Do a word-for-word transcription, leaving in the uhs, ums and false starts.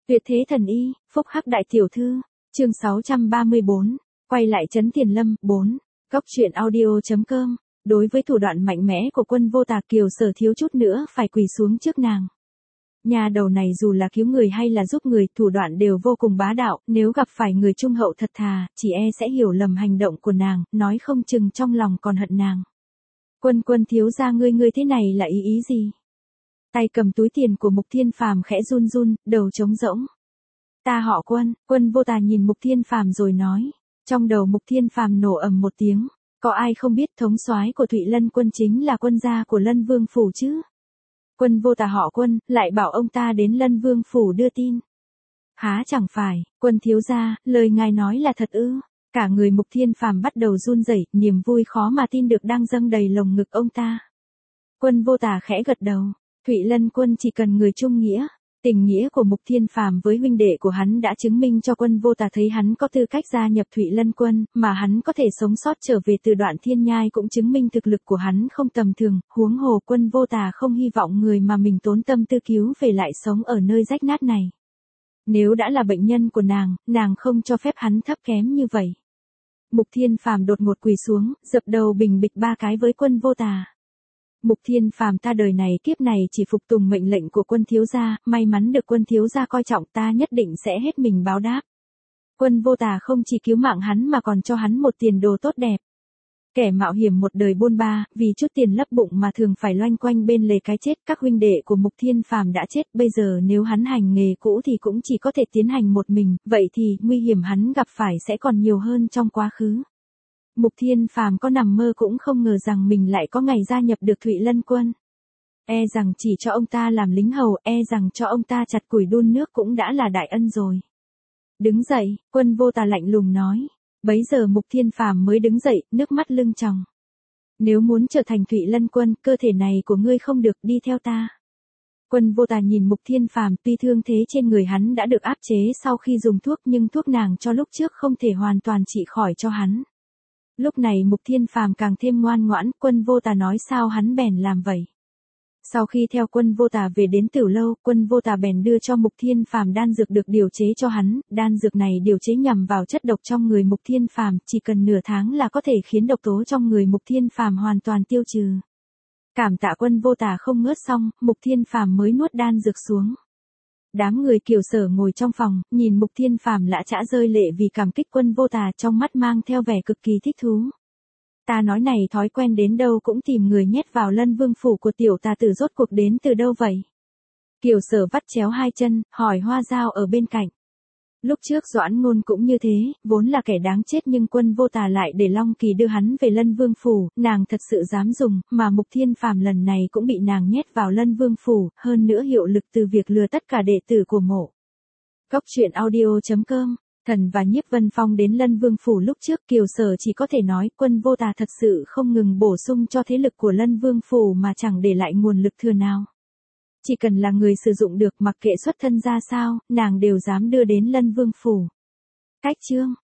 Tuyệt thế thần y, phúc hắc đại tiểu thư, chương sáu trăm ba mươi bốn, quay lại trấn Tiền Lâm, bốn, góc truyện audio.com, đối với thủ đoạn mạnh mẽ của Quân Vô Tà, Kiều Sở thiếu chút nữa phải quỳ xuống trước nàng. Nhà đầu này dù là cứu người hay là giúp người, thủ đoạn đều vô cùng bá đạo, nếu gặp phải người trung hậu thật thà, chỉ e sẽ hiểu lầm hành động của nàng, nói không chừng trong lòng còn hận nàng. Quân Quân thiếu gia, ngươi ngươi thế này là ý ý gì? Tay cầm túi tiền của Mục Thiên Phàm khẽ run run, đầu trống rỗng. Ta họ Quân. Quân Vô Tà nhìn Mục Thiên Phàm rồi nói. Trong đầu Mục Thiên Phàm nổ ầm một tiếng, có ai không biết thống soái của Thụy Lân Quân chính là quân gia của Lân Vương phủ chứ? Quân Vô Tà họ Quân, lại bảo ông ta đến Lân Vương phủ đưa tin. Há chẳng phải, Quân thiếu gia, lời ngài nói là thật ư? Cả người Mục Thiên Phàm bắt đầu run rẩy, niềm vui khó mà tin được đang dâng đầy lồng ngực ông ta. Quân Vô Tà khẽ gật đầu. Thụy Lân Quân chỉ cần người trung nghĩa. Tình nghĩa của Mục Thiên Phàm với huynh đệ của hắn đã chứng minh cho Quân Vô Tà thấy hắn có tư cách gia nhập Thụy Lân Quân, mà hắn có thể sống sót trở về từ Đoạn Thiên Nhai cũng chứng minh thực lực của hắn không tầm thường, huống hồ Quân Vô Tà không hy vọng người mà mình tốn tâm tư cứu về lại sống ở nơi rách nát này. Nếu đã là bệnh nhân của nàng, nàng không cho phép hắn thấp kém như vậy. Mục Thiên Phàm đột ngột quỳ xuống, dập đầu bình bịch ba cái với Quân Vô Tà. Mục Thiên Phàm, ta đời này kiếp này chỉ phục tùng mệnh lệnh của Quân thiếu gia, may mắn được Quân thiếu gia coi trọng, ta nhất định sẽ hết mình báo đáp. Quân Vô Tà không chỉ cứu mạng hắn mà còn cho hắn một tiền đồ tốt đẹp. Kẻ mạo hiểm một đời buôn ba, vì chút tiền lấp bụng mà thường phải loanh quanh bên lề cái chết, các huynh đệ của Mục Thiên Phàm đã chết, bây giờ nếu hắn hành nghề cũ thì cũng chỉ có thể tiến hành một mình, vậy thì nguy hiểm hắn gặp phải sẽ còn nhiều hơn trong quá khứ. Mục Thiên Phàm có nằm mơ cũng không ngờ rằng mình lại có ngày gia nhập được Thụy Lân Quân. E rằng chỉ cho ông ta làm lính hầu, e rằng cho ông ta chặt củi đun nước cũng đã là đại ân rồi. Đứng dậy, Quân Vô Tà lạnh lùng nói. Bấy giờ Mục Thiên Phàm mới đứng dậy, nước mắt lưng tròng. Nếu muốn trở thành Thụy Lân Quân, cơ thể này của ngươi không được, đi theo ta. Quân Vô Tà nhìn Mục Thiên Phàm, tuy thương thế trên người hắn đã được áp chế sau khi dùng thuốc, nhưng thuốc nàng cho lúc trước không thể hoàn toàn trị khỏi cho hắn. Lúc này Mục Thiên Phàm càng thêm ngoan ngoãn, Quân Vô Tà nói sao hắn bèn làm vậy. Sau khi theo Quân Vô Tà về đến Tử Lâu, Quân Vô Tà bèn đưa cho Mục Thiên Phàm đan dược được điều chế cho hắn, đan dược này điều chế nhằm vào chất độc trong người Mục Thiên Phàm, chỉ cần nửa tháng là có thể khiến độc tố trong người Mục Thiên Phàm hoàn toàn tiêu trừ. Cảm tạ Quân Vô Tà không ngớt xong, Mục Thiên Phàm mới nuốt đan dược xuống. Đám người Kiều Sở ngồi trong phòng, nhìn Mục Thiên Phàm lã chã rơi lệ vì cảm kích Quân Vô Tà, trong mắt mang theo vẻ cực kỳ thích thú. Ta nói này, thói quen đến đâu cũng tìm người nhét vào Lân Vương phủ của tiểu tà tử rốt cuộc đến từ đâu vậy? Kiều Sở vắt chéo hai chân, hỏi Hoa Dao ở bên cạnh. Lúc trước Doãn Ngôn cũng như thế, vốn là kẻ đáng chết nhưng Quân Vô Tà lại để Long Kỳ đưa hắn về Lân Vương phủ, nàng thật sự dám dùng, mà Mục Thiên Phàm lần này cũng bị nàng nhét vào Lân Vương phủ, hơn nữa hiệu lực từ việc lừa tất cả đệ tử của mộ. Góc truyện audio.com. Thần và Nhiếp Vân Phong đến Lân Vương phủ lúc trước, Kiều Sở chỉ có thể nói Quân Vô Tà thật sự không ngừng bổ sung cho thế lực của Lân Vương phủ mà chẳng để lại nguồn lực thừa nào. Chỉ cần là người sử dụng được, mặc kệ xuất thân ra sao, nàng đều dám đưa đến Lân Vương phủ. Cách chương